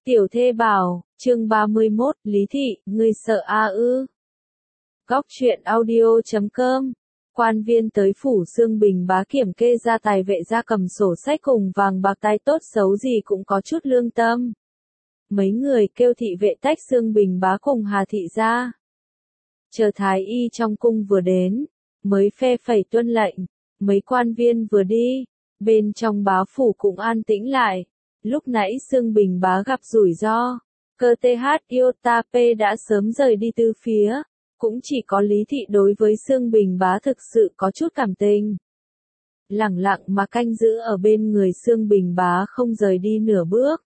Tiểu thê bảo, chương 31, Lý Thị, ngươi sợ a ư. Góc truyện audio.com. Quan viên tới phủ Xương Bình Bá kiểm kê gia tài vệ gia cầm sổ sách cùng vàng bạc tài tốt xấu gì cũng có chút lương tâm. Mấy người kêu thị vệ tách Xương Bình Bá cùng Hà Thị ra. Chờ thái y trong cung vừa đến, mới phe phẩy tuân lệnh, mấy quan viên vừa đi, bên trong bá phủ cũng an tĩnh lại. Lúc nãy Xương Bình Bá gặp rủi ro, cơ TH Iotap đã sớm rời đi từ phía, cũng chỉ có Lý Thị đối với Xương Bình Bá thực sự có chút cảm tình. Lẳng lặng mà canh giữ ở bên người Xương Bình Bá không rời đi nửa bước.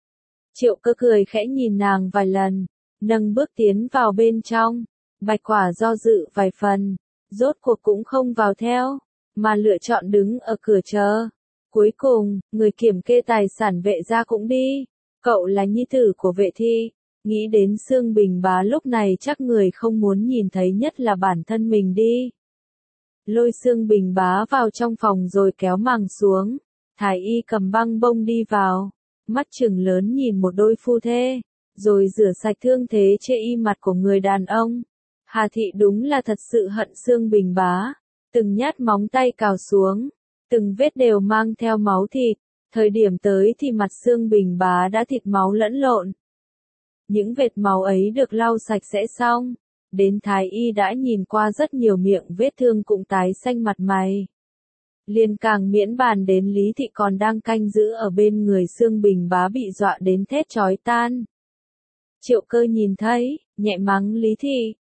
Triệu Cơ cười khẽ nhìn nàng vài lần, nâng bước tiến vào bên trong, Bạch Quả do dự vài phần, rốt cuộc cũng không vào theo, mà lựa chọn đứng ở cửa chờ. Cuối cùng, người kiểm kê tài sản vệ gia cũng đi. Cậu là nhi tử của vệ thi. Nghĩ đến Xương Bình Bá lúc này chắc người không muốn nhìn thấy nhất là bản thân mình đi. Lôi Xương Bình Bá vào trong phòng rồi kéo màn xuống. Thái y cầm băng bông đi vào. Mắt trừng lớn nhìn một đôi phu thê. Rồi rửa sạch thương thế chê y mặt của người đàn ông. Hà Thị đúng là thật sự hận Xương Bình Bá. Từng nhát móng tay cào xuống. Từng vết đều mang theo máu thịt, thời điểm tới thì mặt Xương Bình Bá đã thịt máu lẫn lộn. Những vệt máu ấy được lau sạch sẽ xong, đến thái y đã nhìn qua rất nhiều miệng vết thương cũng tái xanh mặt mày. Liền càng miễn bàn đến Lý Thị còn đang canh giữ ở bên người Xương Bình Bá bị dọa đến thét chói tan. Triệu Cơ nhìn thấy, nhẹ mắng Lý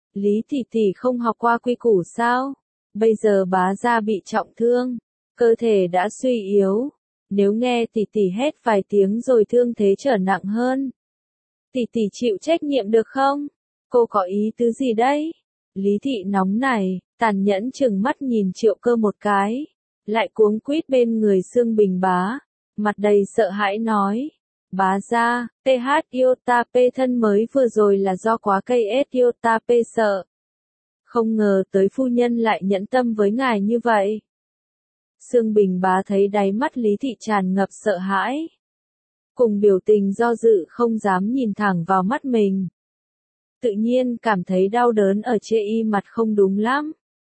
Thị tỷ không học qua quy củ sao, bây giờ bá gia bị trọng thương. Cơ thể đã suy yếu, nếu nghe tỷ tỷ hét vài tiếng rồi thương thế trở nặng hơn. Tỷ tỷ chịu trách nhiệm được không? Cô có ý tứ gì đấy? Lý Thị nóng này, tàn nhẫn chừng mắt nhìn Triệu Cơ một cái, lại cuống quýt bên người Xương Bình Bá, mặt đầy sợ hãi nói. Bá gia, TH Iotap thân mới vừa rồi là do quá cây S Iotap sợ. Không ngờ tới phu nhân lại nhẫn tâm với ngài như vậy. Xương Bình Bá thấy đáy mắt Lý Thị tràn ngập sợ hãi. Cùng biểu tình do dự không dám nhìn thẳng vào mắt mình. Tự nhiên cảm thấy đau đớn ở chê y mặt không đúng lắm.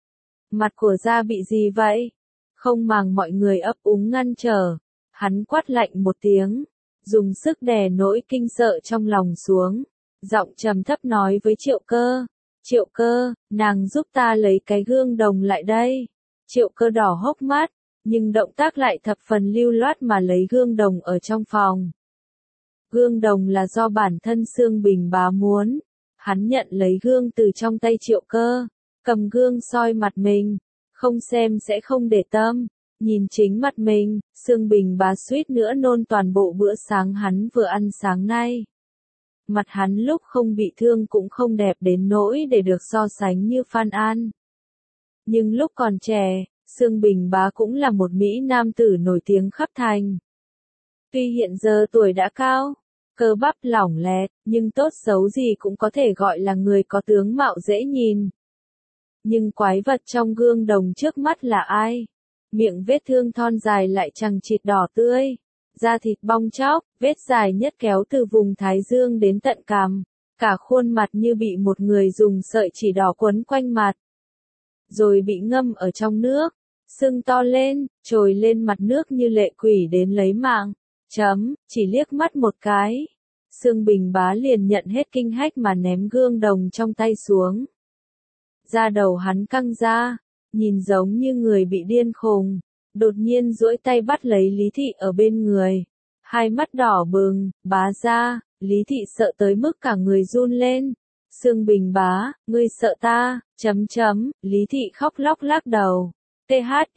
Mặt của gia bị gì vậy? Không màng mọi người ấp úng ngăn trở. Hắn quát lạnh một tiếng. Dùng sức đè nỗi kinh sợ trong lòng xuống. Giọng trầm thấp nói với Triệu Cơ. Triệu Cơ, nàng giúp ta lấy cái gương đồng lại đây. Triệu Cơ đỏ hốc mắt, nhưng động tác lại thập phần lưu loát mà lấy gương đồng ở trong phòng. Gương đồng là do bản thân Xương Bình Bá muốn. Hắn nhận lấy gương từ trong tay Triệu Cơ, cầm gương soi mặt mình, không xem sẽ không để tâm, nhìn chính mặt mình, Xương Bình Bá suýt nữa nôn toàn bộ bữa sáng hắn vừa ăn sáng nay. Mặt hắn lúc không bị thương cũng không đẹp đến nỗi để được so sánh như Phan An. Nhưng lúc còn trẻ, Xương Bình Bá cũng là một mỹ nam tử nổi tiếng khắp thành. Tuy hiện giờ tuổi đã cao, cơ bắp lỏng lẻo, nhưng tốt xấu gì cũng có thể gọi là người có tướng mạo dễ nhìn. Nhưng quái vật trong gương đồng trước mắt là ai? Miệng vết thương thon dài lại chằng chịt đỏ tươi, da thịt bong tróc, vết dài nhất kéo từ vùng thái dương đến tận cằm, cả khuôn mặt như bị một người dùng sợi chỉ đỏ quấn quanh mặt. Rồi bị ngâm ở trong nước, sưng to lên, trồi lên mặt nước như lệ quỷ đến lấy mạng. Chỉ liếc mắt một cái. Xương Bình Bá liền nhận hết kinh hách mà ném gương đồng trong tay xuống. Da đầu hắn căng ra, nhìn giống như người bị điên khùng. Đột nhiên duỗi tay bắt lấy Lý Thị ở bên người. Hai mắt đỏ bừng, bá gia, Lý Thị sợ tới mức cả người run lên. Xương Bình Bá, ngươi sợ ta, Lý Thị khóc lóc lắc đầu. TH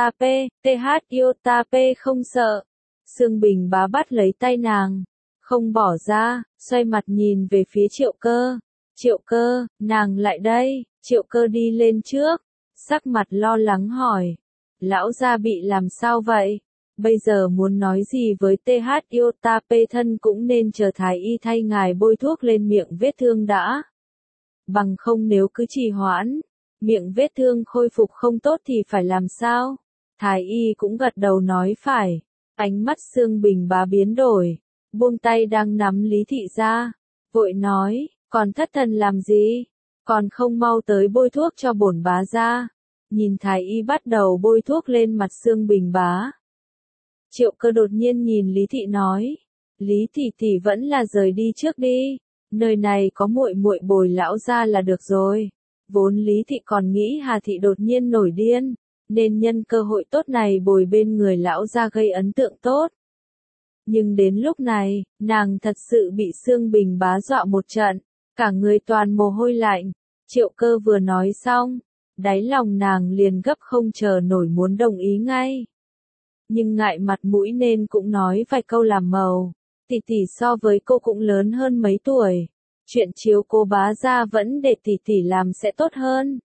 Iotap không sợ. Xương Bình Bá bắt lấy tay nàng, không bỏ ra, xoay mặt nhìn về phía Triệu Cơ. Triệu Cơ, nàng lại đây. Triệu Cơ đi lên trước, sắc mặt lo lắng hỏi. Lão gia bị làm sao vậy? Bây giờ muốn nói gì với TH Iotap thân cũng nên chờ thái y thay ngài bôi thuốc lên miệng vết thương đã. Bằng không nếu cứ trì hoãn, miệng vết thương khôi phục không tốt thì phải làm sao? Thái y cũng gật đầu nói phải. Ánh mắt Xương Bình Bá biến đổi, buông tay đang nắm Lý Thị ra, vội nói, còn thất thần làm gì, còn không mau tới bôi thuốc cho bổn bá ra. Nhìn thái y bắt đầu bôi thuốc lên mặt Xương Bình bá. Triệu Cơ đột nhiên nhìn Lý Thị nói, Lý Thị tỷ vẫn là rời đi trước đi, nơi này có muội muội bồi lão ra là được rồi. Vốn Lý Thị còn nghĩ Hà Thị đột nhiên nổi điên, nên nhân cơ hội tốt này bồi bên người lão ra gây ấn tượng tốt. Nhưng đến lúc này, nàng thật sự bị Xương Bình bá dọa một trận, cả người toàn mồ hôi lạnh. Triệu Cơ vừa nói xong, đáy lòng nàng liền gấp không chờ nổi muốn đồng ý ngay. Nhưng ngại mặt mũi nên cũng nói vài câu làm màu, tỷ tỷ so với cô cũng lớn hơn mấy tuổi. Chuyện chiếu cô bá ra vẫn để tỷ tỷ làm sẽ tốt hơn.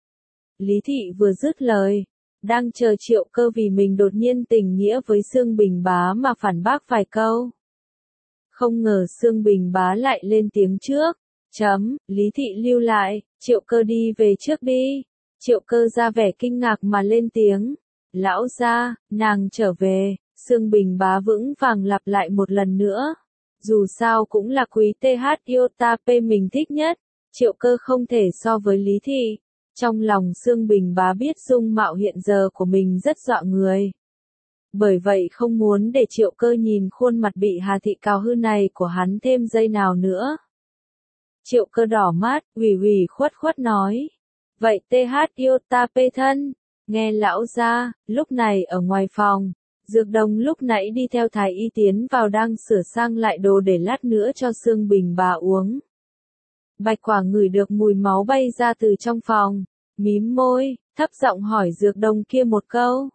Lý Thị vừa dứt lời, đang chờ Triệu Cơ vì mình đột nhiên tình nghĩa với Xương Bình bá mà phản bác vài câu. Không ngờ Xương Bình bá lại lên tiếng trước, Lý Thị lưu lại, Triệu Cơ đi về trước đi. Triệu Cơ ra vẻ kinh ngạc mà lên tiếng, lão gia, nàng trở về. Xương Bình bá vững vàng lặp lại một lần nữa. Dù sao cũng là quý TH Iota P mình thích nhất, Triệu Cơ không thể so với Lý Thị. Trong lòng Xương Bình bá biết dung mạo hiện giờ của mình rất dọa người. Bởi vậy không muốn để Triệu Cơ nhìn khuôn mặt bị Hà Thị cào hư này của hắn thêm giây nào nữa. Triệu Cơ đỏ mắt, ủy khuất nói. Vậy TH Iota P thân, nghe lão ra, lúc này ở ngoài phòng. Dược Đồng lúc nãy đi theo thái y tiến vào đang sửa sang lại đồ để lát nữa cho Xương Bình bá uống. Bạch Quả ngửi được mùi máu bay ra từ trong phòng, mím môi, thấp giọng hỏi Dược Đồng kia một câu.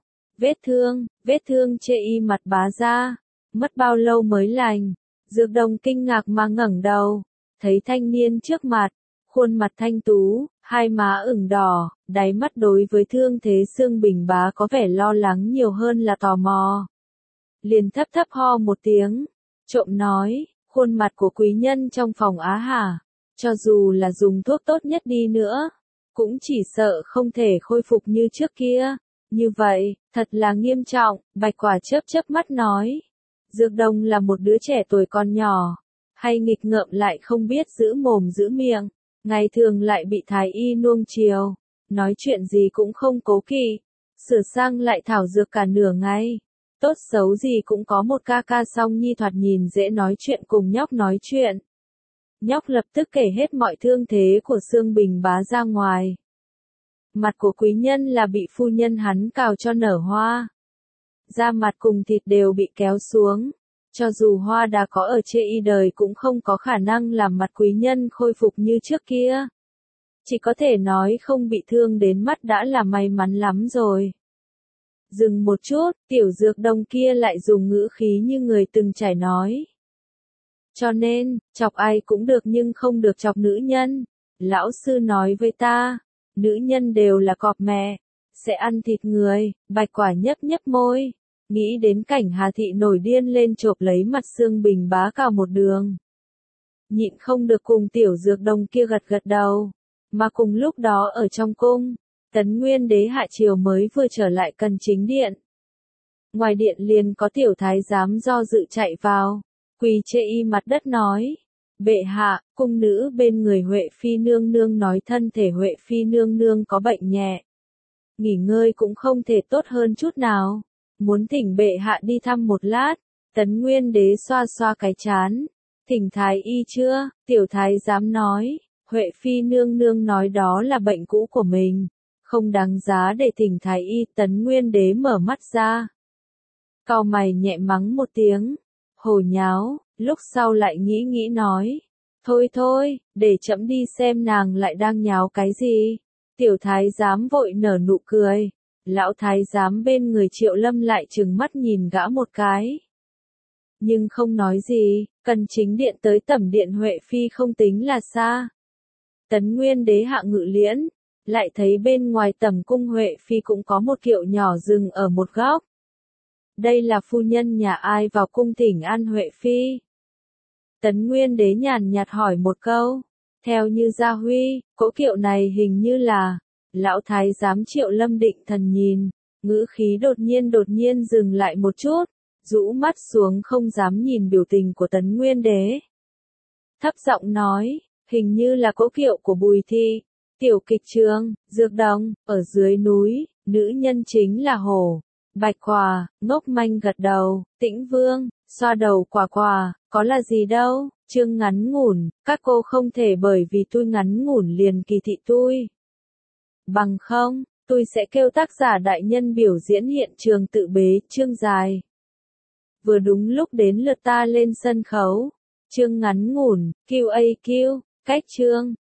Vết thương chê y mặt bá ra, mất bao lâu mới lành? Dược Đồng kinh ngạc mà ngẩng đầu, thấy thanh niên trước mặt, khuôn mặt thanh tú, hai má ửng đỏ, đáy mắt đối với thương thế Xương Bình bá có vẻ lo lắng nhiều hơn là tò mò. Liền thấp ho một tiếng, trộm nói, khuôn mặt của quý nhân trong phòng á hả, cho dù là dùng thuốc tốt nhất đi nữa, cũng chỉ sợ không thể khôi phục như trước kia. Như vậy, thật là nghiêm trọng, Bạch Quả chớp mắt nói. Dược Đồng là một đứa trẻ tuổi còn nhỏ, hay nghịch ngợm lại không biết giữ mồm giữ miệng. Ngày thường lại bị thái y nuông chiều, nói chuyện gì cũng không cố kỵ, sửa sang lại thảo dược cả nửa ngày. Tốt xấu gì cũng có một ca song nhi thoạt nhìn dễ nói chuyện cùng nhóc nói chuyện. Nhóc lập tức kể hết mọi thương thế của Xương Bình bá ra ngoài. Mặt của quý nhân là bị phu nhân hắn cào cho nở hoa. Da mặt cùng thịt đều bị kéo xuống. Cho dù hoa đã có ở chê y đời cũng không có khả năng làm mặt quý nhân khôi phục như trước kia. Chỉ có thể nói không bị thương đến mắt đã là may mắn lắm rồi. Dừng một chút, tiểu Dược Đồng kia lại dùng ngữ khí như người từng trải nói. Cho nên, chọc ai cũng được nhưng không được chọc nữ nhân. Lão sư nói với ta, nữ nhân đều là cọp mẹ, sẽ ăn thịt người. Bạch Quả nhấp môi. Nghĩ đến cảnh Hà Thị nổi điên lên chộp lấy mặt Xương Bình bá cào một đường. Nhịn không được cùng tiểu Dược Đồng kia gật đầu. Mà cùng lúc đó ở trong cung, Tấn Nguyên đế hạ triều mới vừa trở lại Cần Chính điện. Ngoài điện liền có tiểu thái giám do dự chạy vào, quỳ chê y mặt đất nói. Bệ hạ, cung nữ bên người Huệ Phi nương nương nói thân thể Huệ Phi nương nương có bệnh nhẹ. Nghỉ ngơi cũng không thể tốt hơn chút nào. Muốn thỉnh bệ hạ đi thăm một lát. Tấn Nguyên đế xoa cái trán. Thỉnh thái y chưa? Tiểu thái giám nói. Huệ Phi nương nương nói đó là bệnh cũ của mình, không đáng giá để thỉnh thái y. Tấn Nguyên đế mở mắt ra, cau mày nhẹ mắng một tiếng, hồ nháo. Lúc sau lại nghĩ nói, thôi, để trẫm đi xem nàng lại đang nháo cái gì. Tiểu thái giám vội nở nụ cười. Lão thái giám bên người Triệu Lâm lại trừng mắt nhìn gã một cái, nhưng không nói gì. Cần Chính điện tới Tẩm điện Huệ Phi không tính là xa. Tấn Nguyên đế hạ ngự liễn, lại thấy bên ngoài Tẩm cung Huệ Phi cũng có một kiệu nhỏ dừng ở một góc. Đây là phu nhân nhà ai vào cung thỉnh an Huệ Phi? Tấn Nguyên đế nhàn nhạt hỏi một câu. Theo như Gia Huy, cỗ kiệu này hình như là. Lão thái giám Triệu Lâm định thần nhìn, ngữ khí đột nhiên dừng lại một chút, rũ mắt xuống không dám nhìn biểu tình của Tấn Nguyên Đế. Thấp giọng nói, hình như là cỗ kiệu của Bùi Thị. Tiểu kịch trường, Dược Đồng, ở dưới núi, nữ nhân chính là Hổ. Bạch Hòa, ngốc manh gật đầu, Tĩnh Vương, xoa đầu Quả Quả, có là gì đâu, chương ngắn ngủn, các cô không thể bởi vì tôi ngắn ngủn liền kỳ thị tôi. Bằng không, tôi sẽ kêu tác giả đại nhân biểu diễn hiện trường tự bế, chương dài. Vừa đúng lúc đến lượt ta lên sân khấu. Chương ngắn ngủn, QAQ, cách chương,